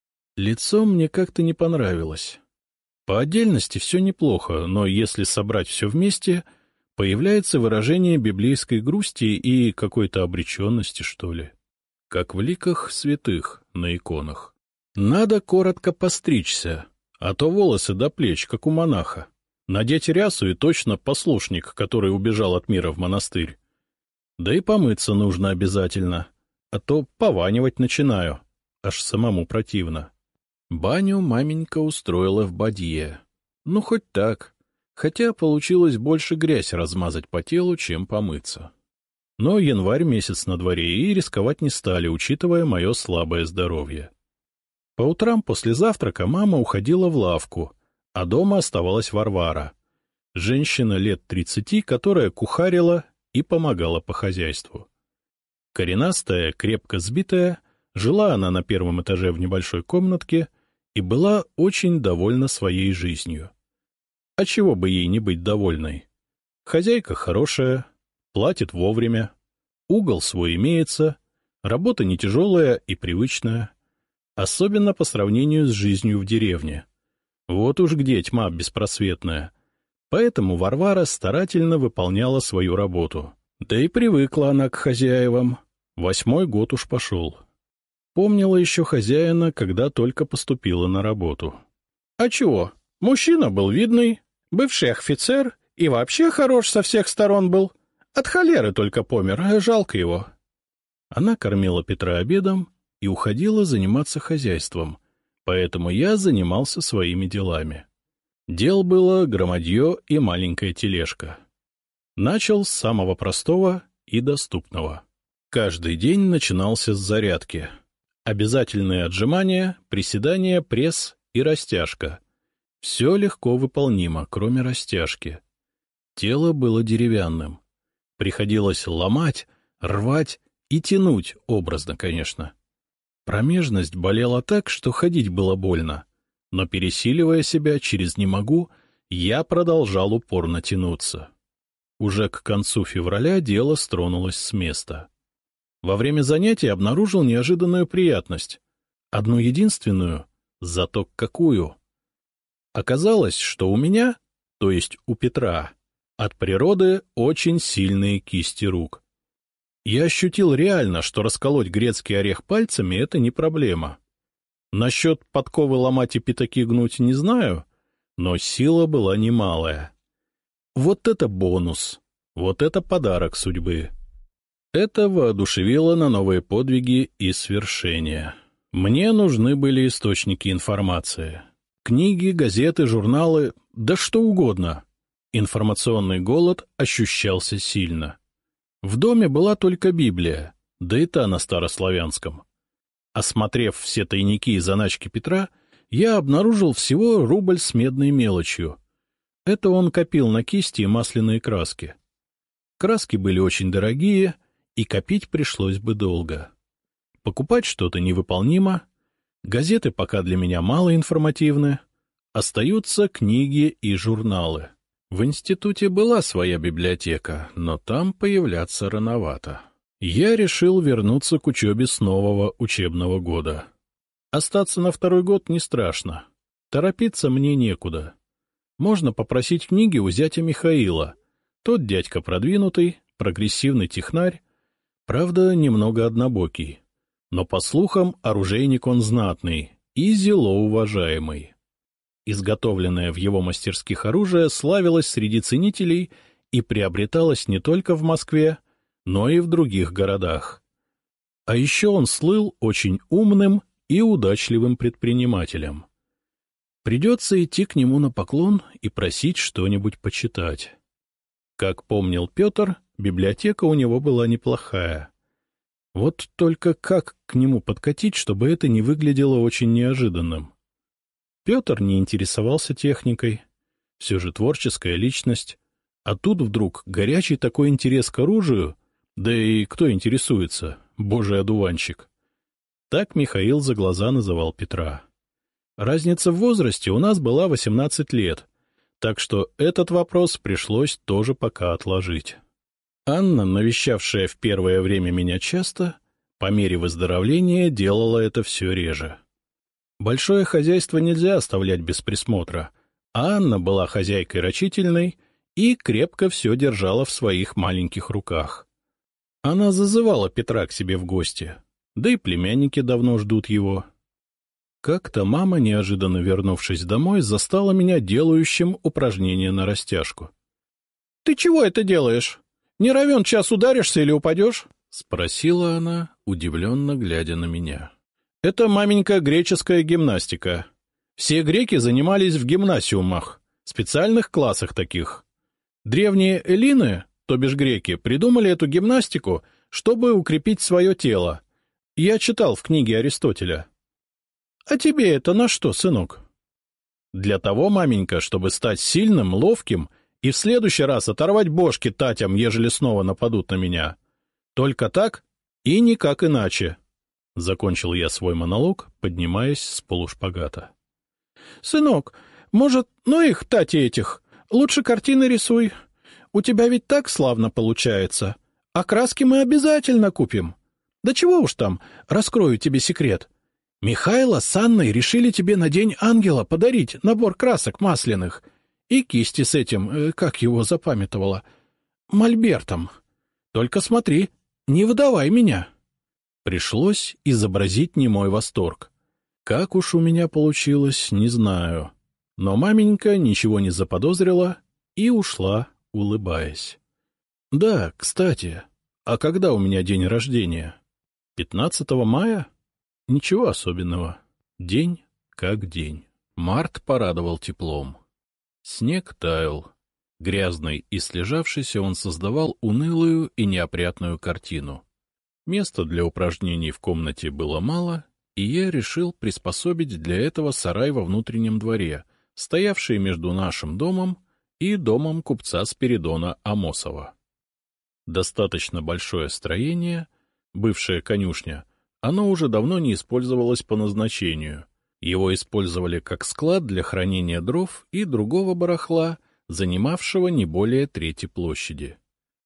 Лицо мне как-то не понравилось. По отдельности все неплохо, но если собрать все вместе, появляется выражение библейской грусти и какой-то обреченности, что ли. Как в ликах святых на иконах. Надо коротко постричься, а то волосы до плеч, как у монаха. Надеть рясу и точно послушник, который убежал от мира в монастырь. Да и помыться нужно обязательно, а то пованивать начинаю, аж самому противно. Баню маменька устроила в бадье. Ну, хоть так, хотя получилось больше грязь размазать по телу, чем помыться. Но январь месяц на дворе, и рисковать не стали, учитывая мое слабое здоровье. По утрам после завтрака мама уходила в лавку, а дома оставалась Варвара, женщина лет 30, которая кухарила и помогала по хозяйству. Коренастая, крепко сбитая, жила она на 1-м этаже в небольшой комнатке и была очень довольна своей жизнью. А чего бы ей не быть довольной? Хозяйка хорошая, платит вовремя, угол свой имеется, работа не тяжелая и привычная, особенно по сравнению с жизнью в деревне. Вот уж где тьма беспросветная. Поэтому Варвара старательно выполняла свою работу. Да и привыкла она к хозяевам. 8-й год уж пошел. Помнила еще хозяина, когда только поступила на работу. А чего? Мужчина был видный, бывший офицер И вообще хорош со всех сторон был. От холеры только помер, жалко его. Она кормила Петра обедом и уходила заниматься хозяйством, поэтому я занимался своими делами. Дел было громадье и маленькая тележка. Начал с самого простого и доступного. Каждый день начинался с зарядки. Обязательные отжимания, приседания, пресс и растяжка. Все легко выполнимо, кроме растяжки. Тело было деревянным. Приходилось ломать, рвать и тянуть, образно, конечно. Промежность болела так, что ходить было больно. Но, пересиливая себя через «не могу», я продолжал упорно тянуться. Уже к концу февраля дело стронулось с места. Во время занятий обнаружил неожиданную приятность. Одну единственную, зато какую. Оказалось, что у меня, то есть у Петра, от природы очень сильные кисти рук. Я ощутил реально, что расколоть грецкий орех пальцами — это не проблема. Насчет подковы ломать и пятаки гнуть не знаю, но сила была немалая. Вот это бонус, вот это подарок судьбы. Это воодушевило на новые подвиги и свершения. Мне нужны были источники информации. Книги, газеты, журналы, да что угодно. Информационный голод ощущался сильно. В доме была только Библия, да и та на старославянском. Осмотрев все тайники и заначки Петра, я обнаружил всего рубль с медной мелочью. Это он копил на кисти и масляные краски. Краски были очень дорогие, и копить пришлось бы долго. Покупать что-то невыполнимо, газеты пока для меня мало информативны, остаются книги и журналы. В институте была своя библиотека, но там появляться рановато. Я решил вернуться к учебе с нового учебного года. Остаться на второй год не страшно. Торопиться мне некуда. Можно попросить книги у зятя Михаила. Тот дядька продвинутый, прогрессивный технарь, правда, немного однобокий. Но, по слухам, оружейник он знатный и зелоуважаемый. Изготовленное в его мастерских оружие славилось среди ценителей и приобреталось не только в Москве, но и в других городах. А еще он слыл очень умным и удачливым предпринимателем. Придется идти к нему на поклон и просить что-нибудь почитать. Как помнил Петр, библиотека у него была неплохая. Вот только как к нему подкатить, чтобы это не выглядело очень неожиданным? Петр не интересовался техникой, все же творческая личность, а тут вдруг горячий такой интерес к оружию, да и кто интересуется, божий одуванчик. Так Михаил за глаза называл Петра. Разница в возрасте у нас была 18 лет, так что этот вопрос пришлось тоже пока отложить. Анна, навещавшая в первое время меня часто, по мере выздоровления делала это все реже. Большое хозяйство нельзя оставлять без присмотра, а Анна была хозяйкой рачительной и крепко все держала в своих маленьких руках. Она зазывала Петра к себе в гости, да и племянники давно ждут его. Как-то мама, неожиданно вернувшись домой, застала меня делающим упражнение на растяжку. — Ты чего это делаешь? Не равен час ударишься или упадешь? — спросила она, удивленно глядя на меня. — Это, маменька, греческая гимнастика. Все греки занимались в гимнасиумах, специальных классах таких. Древние эллины, то бишь греки, придумали эту гимнастику, чтобы укрепить свое тело. Я читал в книге Аристотеля. — А тебе это на что, сынок? — Для того, маменька, чтобы стать сильным, ловким и в следующий раз оторвать бошки татям, ежели снова нападут на меня. Только так и никак иначе. Закончил я свой монолог, поднимаясь с полушпагата. — Сынок, может, ну их, тати этих, лучше картины рисуй. У тебя ведь так славно получается. А краски мы обязательно купим. Да чего уж там, раскрою тебе секрет. Михайло с Анной решили тебе на День Ангела подарить набор красок масляных и кисти с этим, как его запамятовала, мольбертом. Только смотри, не выдавай меня. Пришлось изобразить немой восторг. Как уж у меня получилось, не знаю. Но маменька ничего не заподозрила и ушла, улыбаясь. — Да, кстати, а когда у меня день рождения? 15 мая? Ничего особенного. День как день. Март порадовал теплом. Снег таял. Грязный и слежавшийся он создавал унылую и неопрятную картину. Места для упражнений в комнате было мало, и я решил приспособить для этого сарай во внутреннем дворе, стоявший между нашим домом и домом купца Спиридона Амосова. Достаточно большое строение, бывшая конюшня, оно уже давно не использовалось по назначению. Его использовали как склад для хранения дров и другого барахла, занимавшего не более трети площади.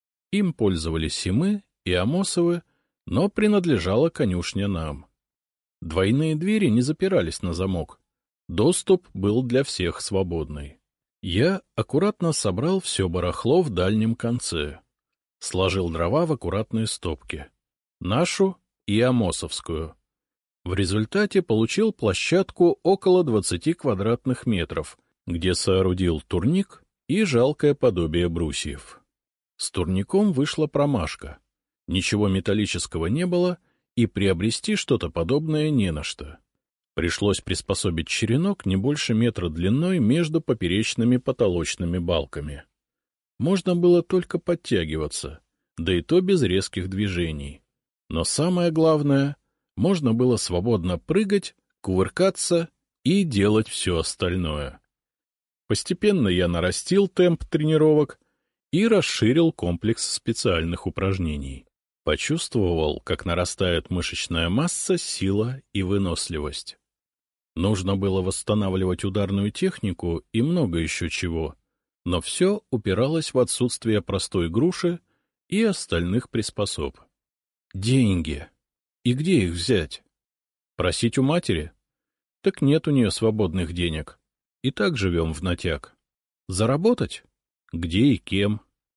Им пользовались и мы, и Амосовы, но принадлежала конюшня нам. Двойные двери не запирались на замок. Доступ был для всех свободный. Я аккуратно собрал все барахло в дальнем конце. Сложил дрова в аккуратные стопки. Нашу и амосовскую. В результате получил площадку около 20 квадратных метров, где соорудил турник и жалкое подобие брусьев. С турником вышла промашка. Ничего металлического не было, и приобрести что-то подобное не на что. Пришлось приспособить черенок не больше метра длиной между поперечными потолочными балками. Можно было только подтягиваться, да и то без резких движений. Но самое главное, можно было свободно прыгать, кувыркаться и делать все остальное. Постепенно я нарастил темп тренировок и расширил комплекс специальных упражнений. Почувствовал, как нарастает мышечная масса, сила и выносливость. Нужно было восстанавливать ударную технику и много еще чего, но все упиралось в отсутствие простой груши и остальных приспособ. Деньги. И где их взять? Просить у матери? Так нет у нее свободных денег. И так живем в натяг. Заработать? Где и кем?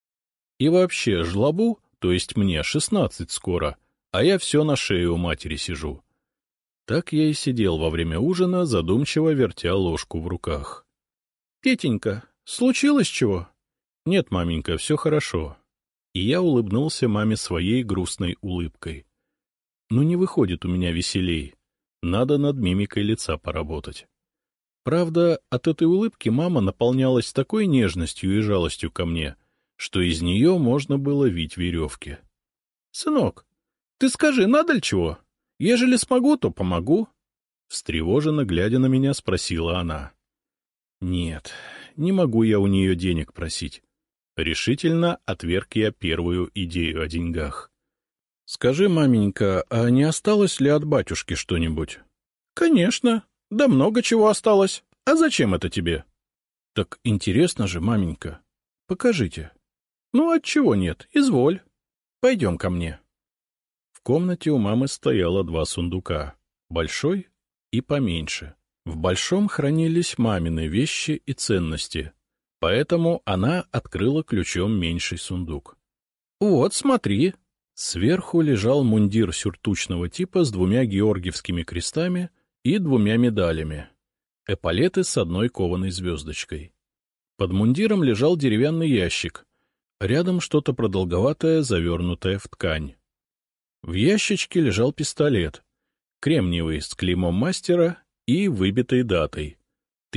И вообще, жлобу, то есть мне, 16 скоро, а я все на шее у матери сижу. Так я и сидел во время ужина, задумчиво вертя ложку в руках. — Петенька, случилось чего? — Нет, маменька, все хорошо. И я улыбнулся маме своей грустной улыбкой. Ну, не выходит у меня веселей. Надо над мимикой лица поработать. Правда, от этой улыбки мама наполнялась такой нежностью и жалостью ко мне, что из нее можно было вить веревки. — Сынок, ты скажи, надо ли чего? Ежели смогу, то помогу. Встревоженно, глядя на меня, спросила она. — Нет, не могу я у нее денег просить. Решительно отверг я первую идею о деньгах. — Скажи, маменька, а не осталось ли от батюшки что-нибудь? — Конечно. Да много чего осталось. А зачем это тебе? — Так интересно же, маменька. Покажите. — Ну, отчего нет? Изволь. Пойдем ко мне. В комнате у мамы стояло 2 сундука, большой и поменьше. В большом хранились мамины вещи и ценности, поэтому она открыла ключом меньший сундук. — Вот, смотри. Сверху лежал мундир сюртучного типа с 2 георгиевскими крестами и 2 медалями, эполеты с 1 кованой звездочкой. Под мундиром лежал деревянный ящик, рядом что-то продолговатое, завернутое в ткань. В ящичке лежал пистолет, кремниевый с клеймом мастера и выбитой датой —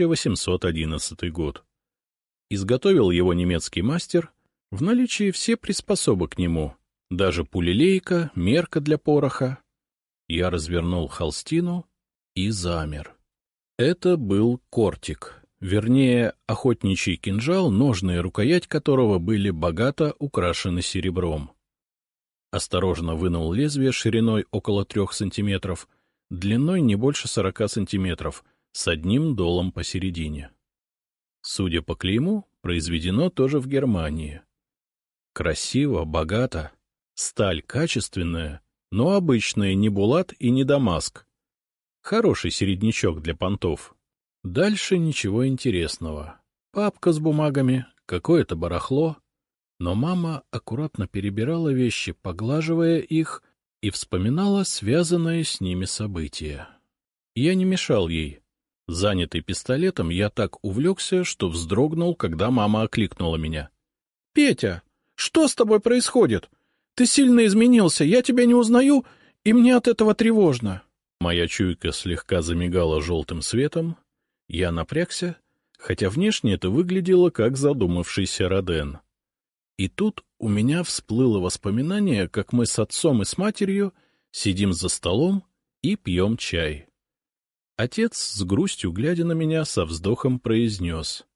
1811 год. Изготовил его немецкий мастер, в наличии все приспособы к нему, даже пулелейка, мерка для пороха. Я развернул холстину и замер. Это был кортик, вернее, охотничий кинжал, ножны и рукоять которого были богато украшены серебром. Осторожно вынул лезвие шириной около 3 сантиметров, длиной не больше 40 сантиметров, с 1 долом посередине. Судя по клейму, произведено тоже в Германии. Красиво, богато, сталь качественная, но обычная, не булат и не дамаск. Хороший середнячок для понтов. Дальше ничего интересного. Папка с бумагами, какое-то барахло. Но мама аккуратно перебирала вещи, поглаживая их, и вспоминала связанные с ними события. Я не мешал ей. Занятый пистолетом, я так увлекся, что вздрогнул, когда мама окликнула меня. — Петя, что с тобой происходит? Ты сильно изменился, я тебя не узнаю, и мне от этого тревожно. Моя чуйка слегка замигала желтым светом. Я напрягся, хотя внешне это выглядело как задумавшийся Роден. И тут у меня всплыло воспоминание, как мы с отцом и с матерью сидим за столом и пьем чай. Отец, с грустью глядя на меня, со вздохом произнес.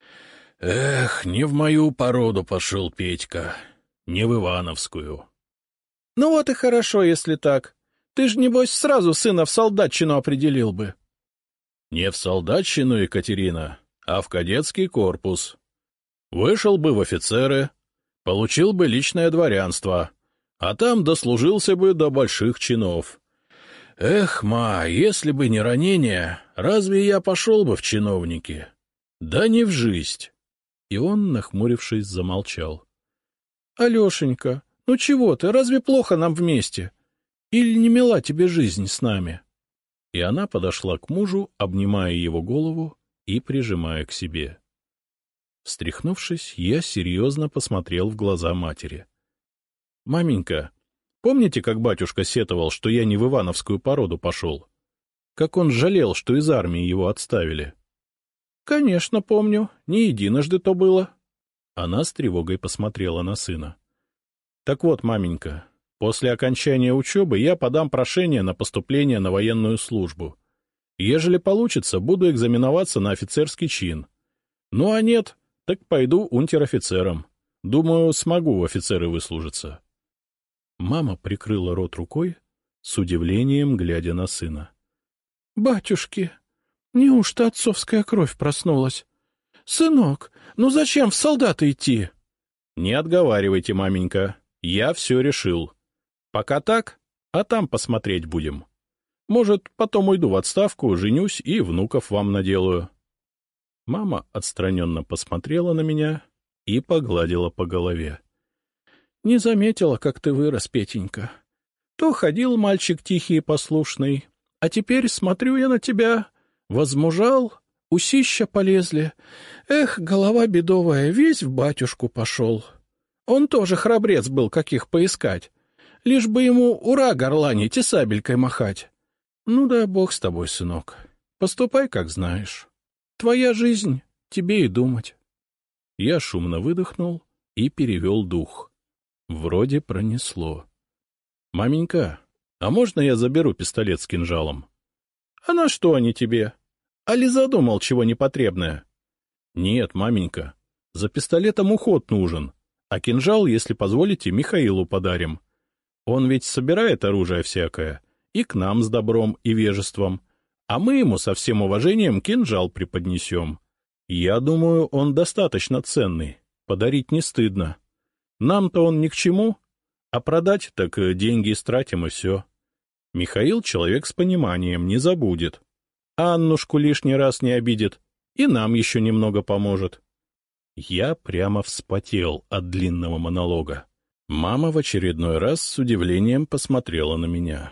— Эх, не в мою породу пошел Петька, не в Ивановскую. — Ну вот и хорошо, если так. Ты ж, небось, сразу сына в солдатчину определил бы. — Не в солдатчину, Екатерина, а в кадетский корпус. Вышел бы в офицеры, получил бы личное дворянство, а там дослужился бы до больших чинов. Эх, ма, если бы не ранение, разве я пошел бы в чиновники? Да не в жизнь. И он, нахмурившись, замолчал. — Алешенька, ну чего ты, разве плохо нам вместе? Или не мила тебе жизнь с нами? И она подошла к мужу, обнимая его голову и прижимая к себе. Встряхнувшись, я серьезно посмотрел в глаза матери. — Маменька, помните, как батюшка сетовал, что я не в ивановскую породу пошел? Как он жалел, что из армии его отставили? — Конечно, помню. Не единожды то было. Она с тревогой посмотрела на сына. — Так вот, маменька, после окончания учебы я подам прошение на поступление на военную службу. Ежели получится, буду экзаменоваться на офицерский чин. Ну а нет, так пойду унтер-офицером. Думаю, смогу в офицеры выслужиться. Мама прикрыла рот рукой, с удивлением глядя на сына. — Батюшки, неужто отцовская кровь проснулась? Сынок, ну зачем в солдаты идти? — Не отговаривайте, маменька, я все решил. Пока так, а там посмотреть будем. Может, потом уйду в отставку, женюсь и внуков вам наделаю. Мама отстраненно посмотрела на меня и погладила по голове. — Не заметила, как ты вырос, Петенька. То ходил мальчик тихий и послушный, а теперь смотрю я на тебя, возмужал, усища полезли. Эх, голова бедовая, весь в батюшку пошел. Он тоже храбрец был, каких поискать. Лишь бы ему ура горланить и сабелькой махать. Ну да бог с тобой, сынок. Поступай, как знаешь. Твоя жизнь, тебе и думать. Я шумно выдохнул и перевел дух. Вроде пронесло. — Маменька, а можно я заберу пистолет с кинжалом? — А на что они тебе? Али задумал чего непотребное? — Нет, маменька, за пистолетом уход нужен, а кинжал, если позволите, Михаилу подарим. Он ведь собирает оружие всякое, и к нам с добром и вежеством, а мы ему со всем уважением кинжал преподнесем. Я думаю, он достаточно ценный, подарить не стыдно. Нам-то он ни к чему, а продать так деньги истратим и все. Михаил человек с пониманием, не забудет. Аннушку лишний раз не обидит, и нам еще немного поможет. Я прямо вспотел от длинного монолога. Мама в очередной раз с удивлением посмотрела на меня.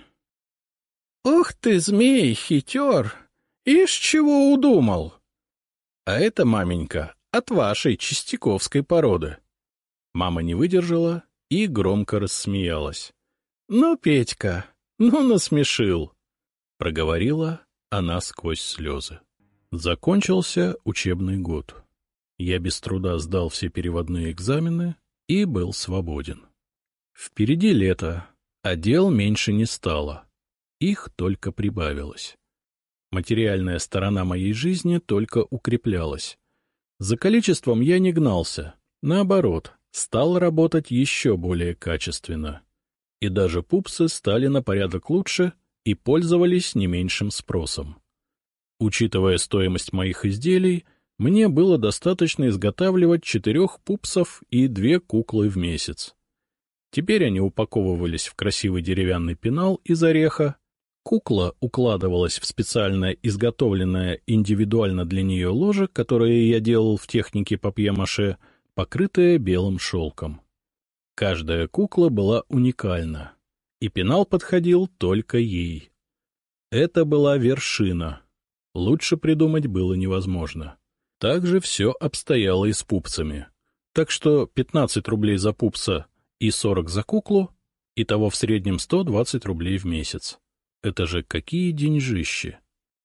— Ух ты, змей, хитер! Ишь чего удумал? — А это, маменька, от вашей чистяковской породы. Мама не выдержала и громко рассмеялась. — Ну, Петька, ну насмешил! — проговорила она сквозь слезы. Закончился учебный год. Я без труда сдал все переводные экзамены и был свободен. Впереди лето, а дел меньше не стало. Их только прибавилось. Материальная сторона моей жизни только укреплялась. За количеством я не гнался, наоборот, стал работать еще более качественно. И даже пупсы стали на порядок лучше и пользовались не меньшим спросом. Учитывая стоимость моих изделий, мне было достаточно изготавливать 4 пупсов и 2 куклы в месяц. Теперь они упаковывались в красивый деревянный пенал из ореха, кукла укладывалась в специально изготовленное индивидуально для нее ложе, которое я делал в технике папье-маше, покрытое белым шелком. Каждая кукла была уникальна, и пенал подходил только ей. Это была вершина. Лучше придумать было невозможно. Также все обстояло и с пупсами. Так что 15 рублей за пупса и 40 за куклу, итого в среднем 120 рублей в месяц. Это же какие деньжищи!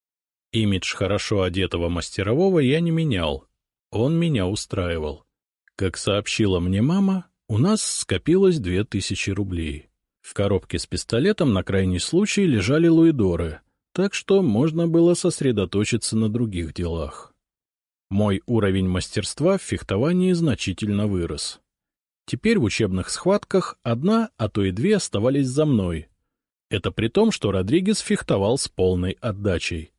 Имидж хорошо одетого мастерового я не менял. Он меня устраивал. Как сообщила мне мама, у нас скопилось 2000 рублей. В коробке с пистолетом на крайний случай лежали луидоры, так что можно было сосредоточиться на других делах. Мой уровень мастерства в фехтовании значительно вырос. Теперь в учебных схватках одна, а то и две оставались за мной. Это при том, что Родригес фехтовал с полной отдачей.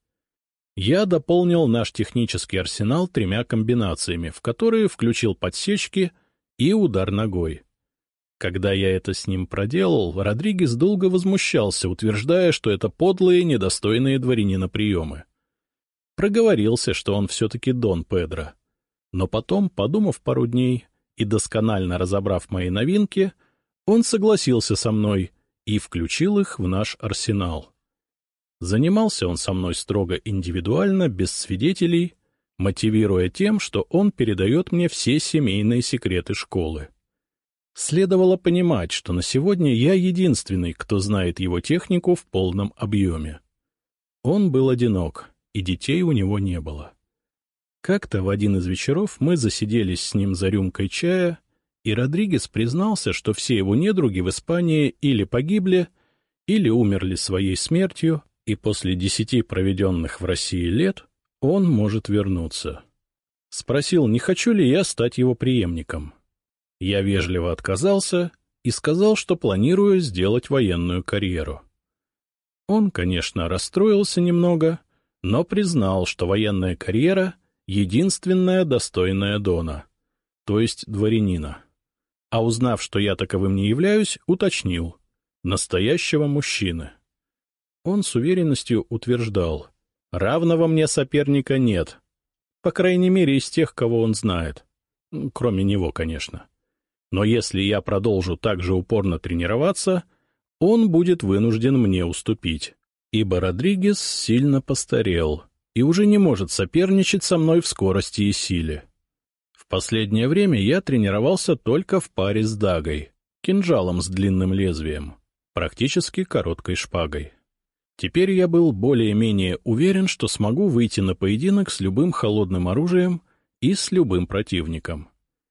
Я дополнил наш технический арсенал 3 комбинациями, в которые включил подсечки и удар ногой. Когда я это с ним проделал, Родригес долго возмущался, утверждая, что это подлые, недостойные дворянина приемы. Проговорился, что он все-таки Дон Педро. Но потом, подумав пару дней и досконально разобрав мои новинки, он согласился со мной и включил их в наш арсенал. Занимался он со мной строго индивидуально, без свидетелей, мотивируя тем, что он передает мне все семейные секреты школы. Следовало понимать, что на сегодня я единственный, кто знает его технику в полном объеме. Он был одинок, и детей у него не было. Как-то в один из вечеров мы засиделись с ним за рюмкой чая, и Родригес признался, что все его недруги в Испании или погибли, или умерли своей смертью, и после 10 проведенных в России лет он может вернуться. Спросил, не хочу ли я стать его преемником. Я вежливо отказался и сказал, что планирую сделать военную карьеру. Он, конечно, расстроился немного, но признал, что военная карьера — единственная достойная Дона, то есть дворянина. А узнав, что я таковым не являюсь, уточнил — настоящего мужчины. Он с уверенностью утверждал, равного мне соперника нет, по крайней мере из тех, кого он знает, кроме него, конечно. Но если я продолжу так же упорно тренироваться, он будет вынужден мне уступить, ибо Родригес сильно постарел и уже не может соперничать со мной в скорости и силе. В последнее время я тренировался только в паре с дагой, кинжалом с длинным лезвием, практически короткой шпагой. Теперь я был более-менее уверен, что смогу выйти на поединок с любым холодным оружием и с любым противником.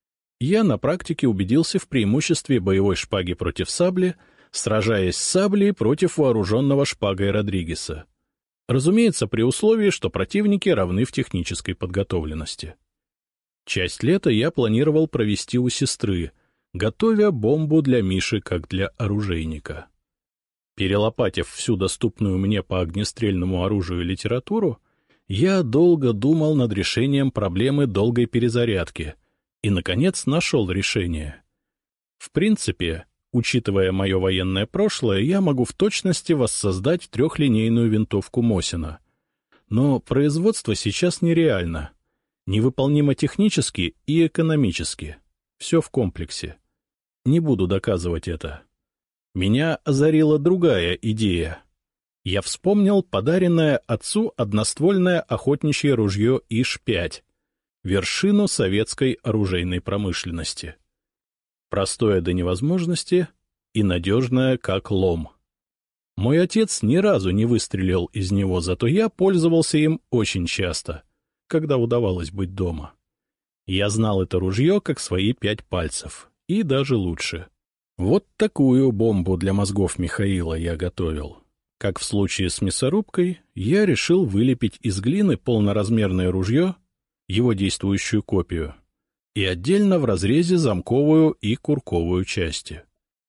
Я на практике убедился в преимуществе боевой шпаги против сабли, сражаясь с саблей против вооруженного шпагой Родригеса. Разумеется, при условии, что противники равны в технической подготовленности. Часть лета я планировал провести у сестры, готовя бомбу для Миши как для оружейника. Перелопатив всю доступную мне по огнестрельному оружию литературу, я долго думал над решением проблемы долгой перезарядки и, наконец, нашел решение. В принципе, учитывая мое военное прошлое, я могу в точности воссоздать 3-линейную винтовку Мосина. Но производство сейчас нереально, невыполнимо технически и экономически. Все в комплексе. Не буду доказывать это. Меня озарила другая идея. Я вспомнил подаренное отцу одноствольное охотничье ружье ИШ-5, вершину советской оружейной промышленности. Простое до невозможности и надежное, как лом. Мой отец ни разу не выстрелил из него, зато я пользовался им очень часто, когда удавалось быть дома. Я знал это ружье как свои 5 пальцев, и даже лучше. Вот такую бомбу для мозгов Михаила я готовил. Как в случае с мясорубкой, я решил вылепить из глины полноразмерное ружье, его действующую копию, и отдельно в разрезе замковую и курковую части.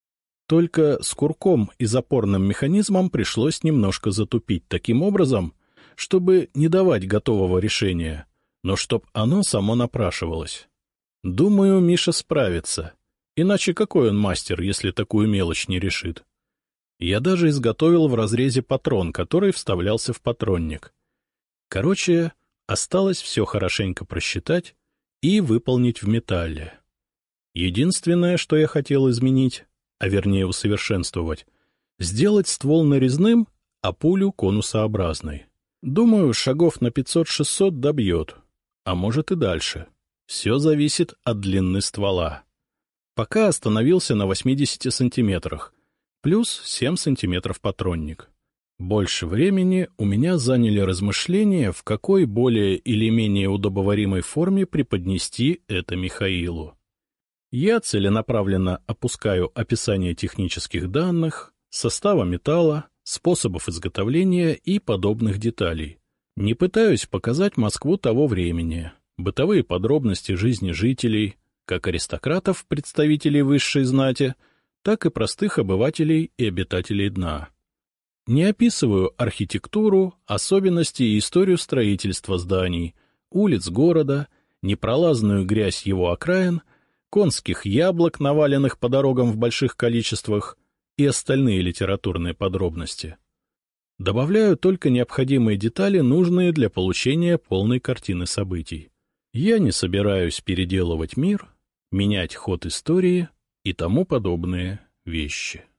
Только с курком и запорным механизмом пришлось немножко затупить таким образом, чтобы не давать готового решения, но чтоб оно само напрашивалось. Думаю, Миша справится. Иначе какой он мастер, если такую мелочь не решит? Я даже изготовил в разрезе патрон, который вставлялся в патронник. Короче, осталось все хорошенько просчитать и выполнить в металле. Единственное, что я хотел изменить, а вернее усовершенствовать, сделать ствол нарезным, а пулю конусообразной. Думаю, шагов на 500-600 добьет, а может и дальше. Все зависит от длины ствола. Пока остановился на 80 сантиметрах, плюс 7 сантиметров патронник. Больше времени у меня заняли размышления, в какой более или менее удобоваримой форме преподнести это Михаилу. Я целенаправленно опускаю описание технических данных, состава металла, способов изготовления и подобных деталей. Не пытаюсь показать Москву того времени, бытовые подробности жизни жителей, как аристократов, представителей высшей знати, так и простых обывателей и обитателей дна. Не описываю архитектуру, особенности и историю строительства зданий, улиц города, непролазную грязь его окраин, конских яблок, наваленных по дорогам в больших количествах, и остальные литературные подробности. Добавляю только необходимые детали, нужные для получения полной картины событий. Я не собираюсь переделывать мир, менять ход истории и тому подобные вещи.